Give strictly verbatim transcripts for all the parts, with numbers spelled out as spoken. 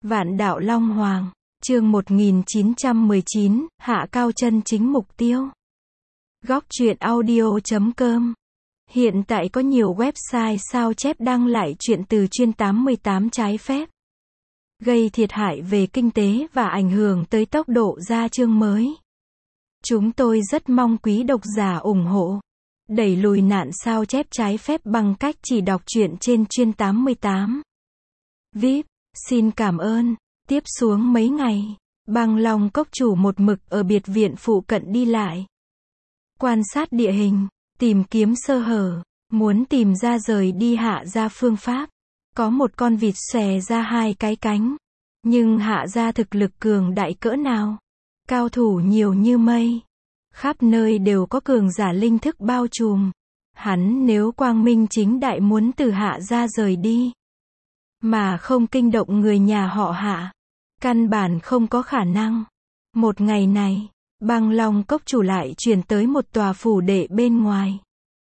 Vạn đạo Long Hoàng, chương một nghìn chín trăm mười chín, hạ cao chân chính mục tiêu. Góc truyện audio chấm com. Hiện tại có nhiều website sao chép đăng lại truyện từ chuyên tám mươi tám trái phép, gây thiệt hại về kinh tế và ảnh hưởng tới tốc độ ra chương mới. Chúng tôi rất mong quý độc giả ủng hộ, đẩy lùi nạn sao chép trái phép bằng cách chỉ đọc truyện trên chuyên tám mươi tám. vê i pê, xin cảm ơn. Tiếp xuống mấy ngày, Băng Long Cốc chủ một mực ở biệt viện phụ cận đi lại, quan sát địa hình, tìm kiếm sơ hở, muốn tìm ra rời đi hạ gia phương pháp. Có một con vịt xòe ra hai cái cánh, nhưng hạ gia thực lực cường đại cỡ nào, cao thủ nhiều như mây, khắp nơi đều có cường giả linh thức bao trùm. Hắn nếu quang minh chính đại muốn từ hạ gia rời đi, mà không kinh động người nhà họ Hạ, căn bản không có khả năng. Một ngày này, Băng Long Cốc chủ lại chuyển tới một tòa phủ đệ bên ngoài.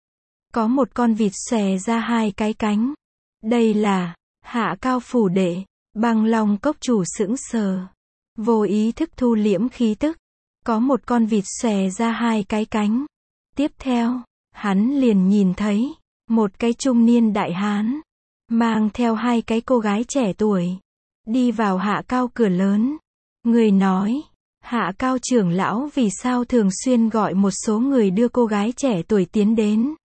Có một con vịt xòe ra hai cái cánh. Đây là Hạ Cao phủ đệ. Băng Long Cốc chủ sững sờ, vô ý thức thu liễm khí tức. Có một con vịt xòe ra hai cái cánh. Tiếp theo, hắn liền nhìn thấy một cái trung niên đại hán, mang theo hai cái cô gái trẻ tuổi, đi vào Hạ Cao cửa lớn. Người nói, Hạ Cao trưởng lão vì sao thường xuyên gọi một số người đưa cô gái trẻ tuổi tiến đến,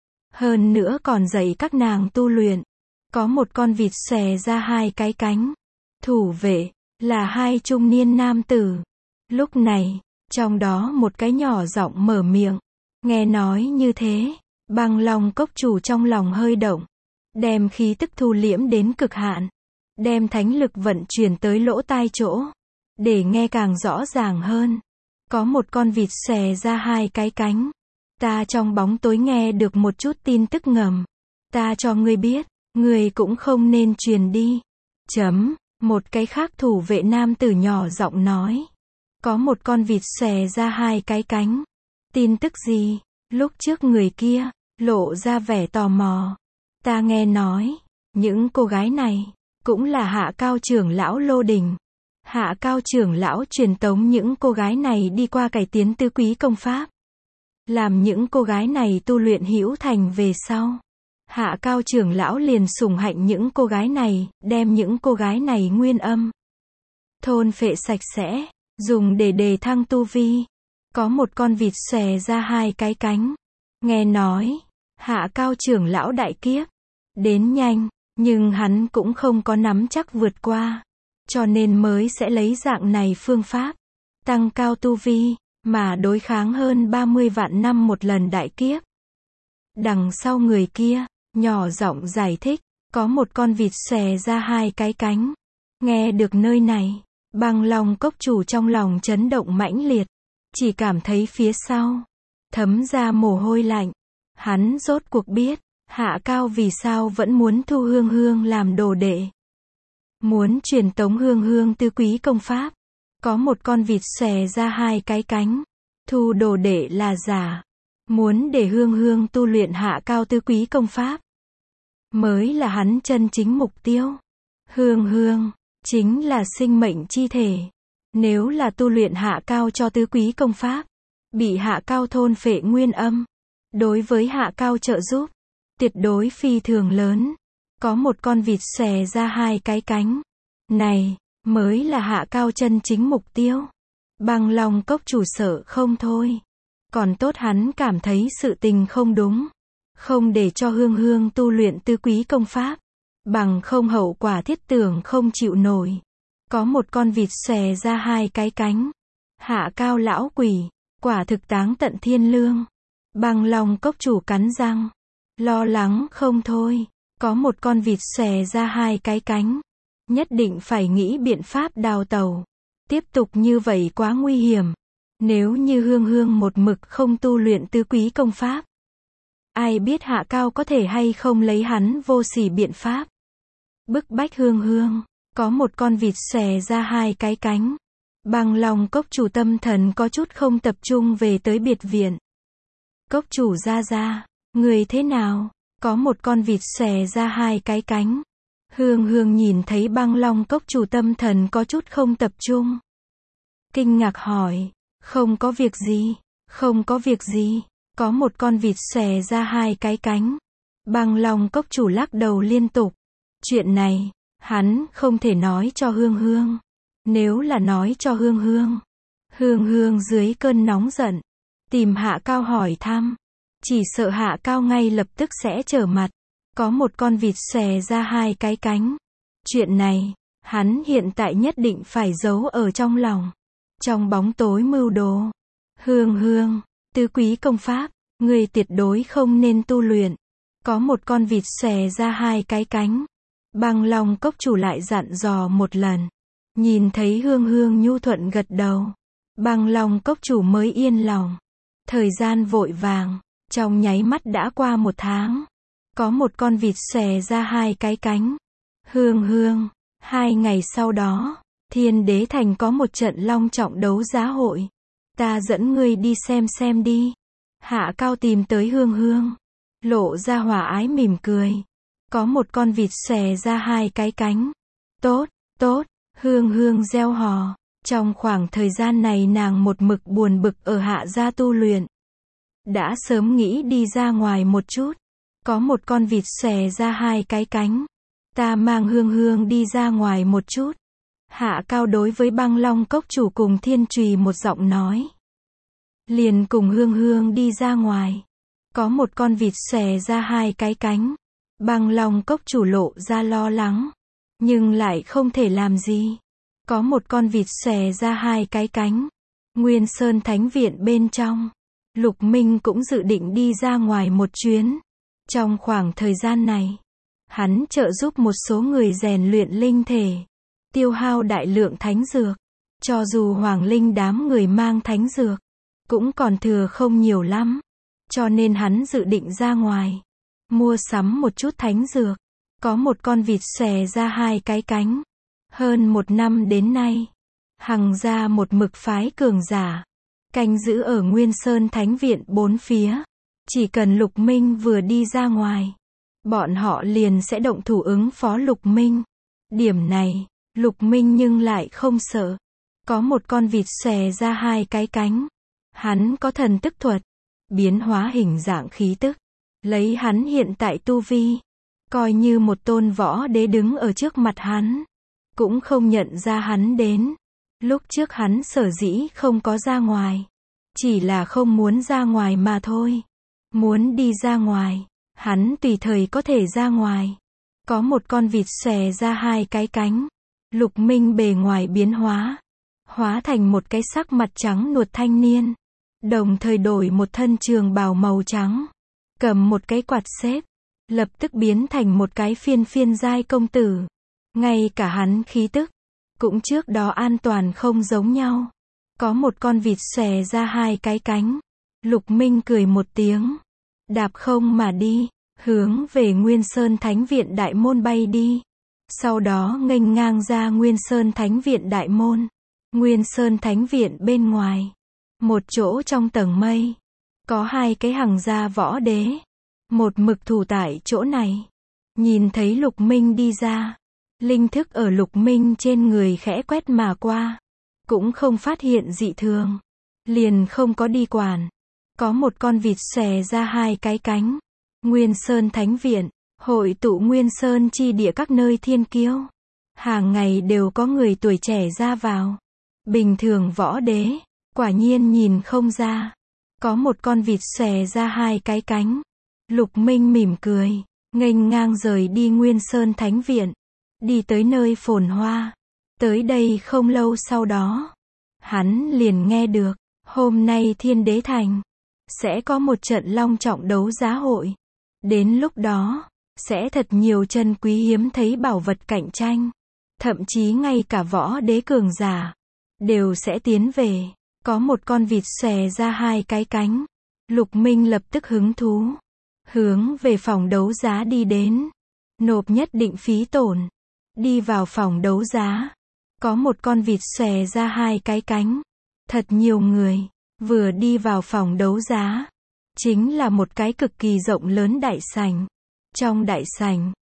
hơn nữa còn dạy các nàng tu luyện. Có một con vịt xòe ra hai cái cánh. Thủ vệ là hai trung niên nam tử. Lúc này, trong đó một cái nhỏ giọng mở miệng. Nghe nói như thế, Băng Long Cốc chủ trong lòng hơi động, đem khí tức thu liễm đến cực hạn, đem thánh lực vận chuyển tới lỗ tai chỗ, để nghe càng rõ ràng hơn. Có một con vịt xòe ra hai cái cánh. Ta trong bóng tối nghe được một chút tin tức ngầm. Ta cho ngươi biết, ngươi cũng không nên truyền đi. Chấm, một cái khác thủ vệ nam tử nhỏ giọng nói. Có một con vịt xòe ra hai cái cánh. Tin tức gì? Lúc trước người kia lộ ra vẻ tò mò. Ta nghe nói, những cô gái này cũng là Hạ Cao trưởng lão Lô Đình. Hạ Cao trưởng lão truyền tống những cô gái này đi qua cải tiến tứ quý công pháp, làm những cô gái này tu luyện hữu thành về sau. Hạ Cao trưởng lão liền sủng hạnh những cô gái này, đem những cô gái này nguyên âm thôn phệ sạch sẽ, dùng để đề thăng tu vi. Có một con vịt xòe ra hai cái cánh. Nghe nói, Hạ Cao trưởng lão đại kiếp đến nhanh, nhưng hắn cũng không có nắm chắc vượt qua, cho nên mới sẽ lấy dạng này phương pháp tăng cao tu vi, mà đối kháng hơn ba mươi vạn năm một lần đại kiếp. Đằng sau người kia nhỏ giọng giải thích, có một con vịt xòe ra hai cái cánh. Nghe được nơi này, Băng Long Cốc chủ trong lòng chấn động mãnh liệt, chỉ cảm thấy phía sau thấm ra mồ hôi lạnh. Hắn rốt cuộc biết, Hạ Cao vì sao vẫn muốn thu Hương Hương làm đồ đệ, muốn truyền tống Hương Hương tứ quý công pháp. Có một con vịt xòe ra hai cái cánh, thu đồ đệ là giả, muốn để Hương Hương tu luyện Hạ Cao tứ quý công pháp, mới là hắn chân chính mục tiêu. Hương Hương chính là sinh mệnh chi thể, nếu là tu luyện Hạ Cao cho tứ quý công pháp, bị Hạ Cao thôn phệ nguyên âm, đối với Hạ Cao trợ giúp tuyệt đối phi thường lớn. Có một con vịt xòe ra hai cái cánh, này mới là Hạ Cao chân chính mục tiêu. Băng Long Cốc chủ sợ không thôi, còn tốt hắn cảm thấy sự tình không đúng, không để cho Hương Hương tu luyện tứ quý công pháp, bằng không hậu quả thiết tưởng không chịu nổi. Có một con vịt xòe ra hai cái cánh. Hạ Cao lão quỷ, quả thực táng tận thiên lương. Băng Long Cốc chủ cắn răng, lo lắng không thôi. Có một con vịt xòe ra hai cái cánh, nhất định phải nghĩ biện pháp đào tẩu. Tiếp tục như vậy quá nguy hiểm. Nếu như Hương Hương một mực không tu luyện tứ quý công pháp, ai biết Hạ Cao có thể hay không lấy hắn vô sỉ biện pháp bức bách Hương Hương. Có một con vịt xòe ra hai cái cánh. Băng Long Cốc chủ tâm thần có chút không tập trung về tới biệt viện. Cốc chủ ra ra, người thế nào? Có một con vịt xòe ra hai cái cánh. Hương Hương nhìn thấy Băng Long Cốc chủ tâm thần có chút không tập trung. Kinh ngạc hỏi, không có việc gì, không có việc gì, có một con vịt xòe ra hai cái cánh. Băng Long Cốc chủ lắc đầu liên tục. Chuyện này, hắn không thể nói cho Hương Hương. Nếu là nói cho Hương Hương, Hương Hương dưới cơn nóng giận, tìm Hạ Cao hỏi thăm. Chỉ sợ Hạ Cao ngay lập tức sẽ trở mặt. Có một con vịt xòe ra hai cái cánh. Chuyện này, hắn hiện tại nhất định phải giấu ở trong lòng. Trong bóng tối mưu đồ. Hương Hương, tứ quý công pháp, người tuyệt đối không nên tu luyện. Có một con vịt xòe ra hai cái cánh. Băng Long Cốc chủ lại dặn dò một lần. Nhìn thấy Hương Hương nhu thuận gật đầu. Băng Long Cốc chủ mới yên lòng. Thời gian vội vàng, trong nháy mắt đã qua một tháng. Có một con vịt xòe ra hai cái cánh. Hương Hương, hai ngày sau đó, Thiên Đế Thành có một trận long trọng đấu giá hội. Ta dẫn ngươi đi xem xem đi. Hạ Cao tìm tới Hương Hương. Lộ ra hòa ái mỉm cười. Có một con vịt xòe ra hai cái cánh. Tốt, tốt, Hương Hương reo hò. Trong khoảng thời gian này nàng một mực buồn bực ở Hạ gia tu luyện. Đã sớm nghĩ đi ra ngoài một chút. Có một con vịt xòe ra hai cái cánh. Ta mang Hương Hương đi ra ngoài một chút. Hạ Cao đối với Băng Long Cốc chủ cùng Thiên Trùy một giọng nói. Liền cùng Hương Hương đi ra ngoài. Có một con vịt xòe ra hai cái cánh. Băng Long Cốc chủ lộ ra lo lắng. Nhưng lại không thể làm gì. Có một con vịt xòe ra hai cái cánh. Nguyên Sơn Thánh Viện bên trong. Lục Minh cũng dự định đi ra ngoài một chuyến. Trong khoảng thời gian này, hắn trợ giúp một số người rèn luyện linh thể. Tiêu hao đại lượng thánh dược. Cho dù Hoàng Linh đám người mang thánh dược, cũng còn thừa không nhiều lắm. Cho nên hắn dự định ra ngoài. Mua sắm một chút thánh dược. Có một con vịt xòe ra hai cái cánh. Hơn một năm đến nay, Hằng gia một mực phái cường giả. Canh giữ ở Nguyên Sơn Thánh Viện bốn phía. Chỉ cần Lục Minh vừa đi ra ngoài, bọn họ liền sẽ động thủ ứng phó Lục Minh. Điểm này, Lục Minh nhưng lại không sợ. Có một con vịt xòe ra hai cái cánh. Hắn có thần tức thuật, biến hóa hình dạng khí tức. Lấy hắn hiện tại tu vi, coi như một tôn võ đế đứng ở trước mặt hắn, cũng không nhận ra hắn đến. Lúc trước hắn sở dĩ không có ra ngoài, chỉ là không muốn ra ngoài mà thôi. Muốn đi ra ngoài, hắn tùy thời có thể ra ngoài. Có một con vịt xòe ra hai cái cánh. Lục Minh bề ngoài biến hóa, hóa thành một cái sắc mặt trắng nuột thanh niên. Đồng thời đổi một thân trường bào màu trắng. Cầm một cái quạt xếp. Lập tức biến thành một cái phiên phiên giai công tử. Ngay cả hắn khí tức, cũng trước đó an toàn không giống nhau. Có một con vịt xòe ra hai cái cánh. Lục Minh cười một tiếng. Đạp không mà đi, hướng về Nguyên Sơn Thánh Viện đại môn bay đi. Sau đó nghênh ngang ra Nguyên Sơn Thánh Viện đại môn. Nguyên Sơn Thánh Viện bên ngoài. Một chỗ trong tầng mây. Có hai cái Hằng gia võ đế. Một mực thủ tại chỗ này. Nhìn thấy Lục Minh đi ra. Linh thức ở Lục Minh trên người khẽ quét mà qua. Cũng không phát hiện dị thường. Liền không có đi quản. Có một con vịt xòe ra hai cái cánh. Nguyên Sơn Thánh Viện, hội tụ Nguyên Sơn chi địa các nơi thiên kiêu. Hàng ngày đều có người tuổi trẻ ra vào. Bình thường võ đế, quả nhiên nhìn không ra. Có một con vịt xòe ra hai cái cánh. Lục Minh mỉm cười, nghênh ngang rời đi Nguyên Sơn Thánh Viện. Đi tới nơi phồn hoa. Tới đây không lâu sau đó, hắn liền nghe được, hôm nay Thiên Đế Thành sẽ có một trận long trọng đấu giá hội. Đến lúc đó, sẽ thật nhiều chân quý hiếm thấy bảo vật cạnh tranh. Thậm chí ngay cả võ đế cường giả đều sẽ tiến về. Có một con vịt xòe ra hai cái cánh. Lục Minh lập tức hứng thú, hướng về phòng đấu giá đi đến. Nộp nhất định phí tổn. Đi vào phòng đấu giá. Có một con vịt xòe ra hai cái cánh. Thật nhiều người. Vừa đi vào phòng đấu giá, chính là một cái cực kỳ rộng lớn đại sảnh. Trong đại sảnh,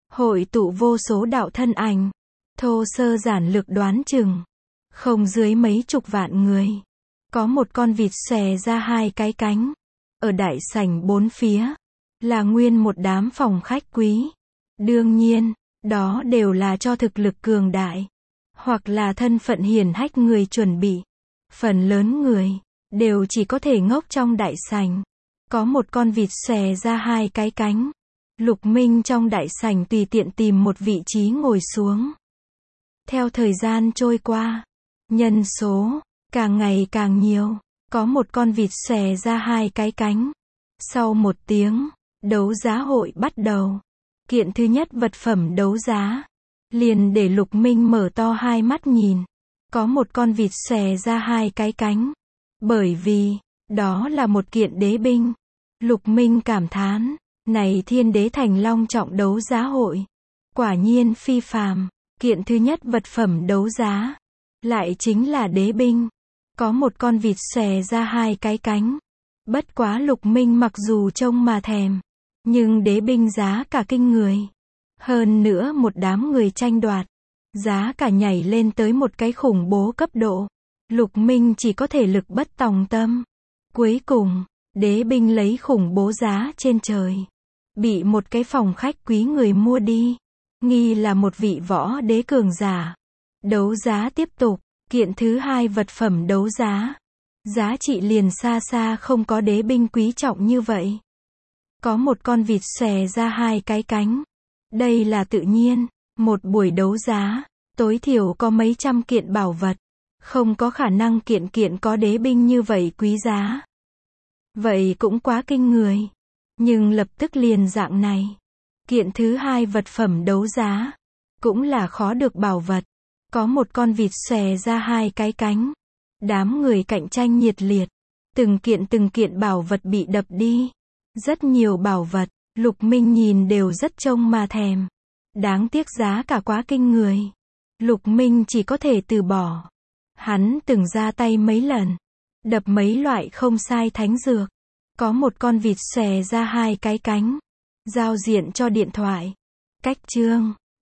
hội tụ vô số đạo thân ảnh, thô sơ giản lược đoán chừng, không dưới mấy chục vạn người. Có một con vịt xòe ra hai cái cánh. Ở đại sảnh bốn phía, là nguyên một đám phòng khách quý. Đương nhiên, đó đều là cho thực lực cường đại, hoặc là thân phận hiển hách người chuẩn bị. Phần lớn người, đều chỉ có thể ngốc trong đại sảnh. Có một con vịt xòe ra hai cái cánh. Lục Minh trong đại sảnh tùy tiện tìm một vị trí ngồi xuống. Theo thời gian trôi qua, nhân số càng ngày càng nhiều, có một con vịt xòe ra hai cái cánh. Sau một tiếng, đấu giá hội bắt đầu. Kiện thứ nhất vật phẩm đấu giá, liền để Lục Minh mở to hai mắt nhìn. Có một con vịt xòe ra hai cái cánh. Bởi vì, đó là một kiện đế binh. Lục Minh cảm thán, này Thiên Đế Thành long trọng đấu giá hội, quả nhiên phi phàm. Kiện thứ nhất vật phẩm đấu giá, lại chính là đế binh. Có một con vịt xòe ra hai cái cánh. Bất quá Lục Minh mặc dù trông mà thèm, nhưng đế binh giá cả kinh người. Hơn nữa một đám người tranh đoạt, giá cả nhảy lên tới một cái khủng bố cấp độ. Lục Minh chỉ có thể lực bất tòng tâm. Cuối cùng, đế binh lấy khủng bố giá trên trời, bị một cái phòng khách quý người mua đi, nghi là một vị võ đế cường giả. Đấu giá tiếp tục, kiện thứ hai vật phẩm đấu giá, giá trị liền xa xa không có đế binh quý trọng như vậy. Có một con vịt xòe ra hai cái cánh. Đây là tự nhiên, một buổi đấu giá, tối thiểu có mấy trăm kiện bảo vật, không có khả năng kiện kiện có đế binh như vậy quý giá. Vậy cũng quá kinh người. Nhưng lập tức liền dạng này. Kiện thứ hai vật phẩm đấu giá, cũng là khó được bảo vật. Có một con vịt xòe ra hai cái cánh. Đám người cạnh tranh nhiệt liệt. Từng kiện từng kiện bảo vật bị đập đi. Rất nhiều bảo vật, Lục Minh nhìn đều rất trông mà thèm. Đáng tiếc giá cả quá kinh người. Lục Minh chỉ có thể từ bỏ. Hắn từng ra tay mấy lần, đập mấy loại không sai thánh dược. Có một con vịt xòe ra hai cái cánh. Giao diện cho điện thoại. Cách chương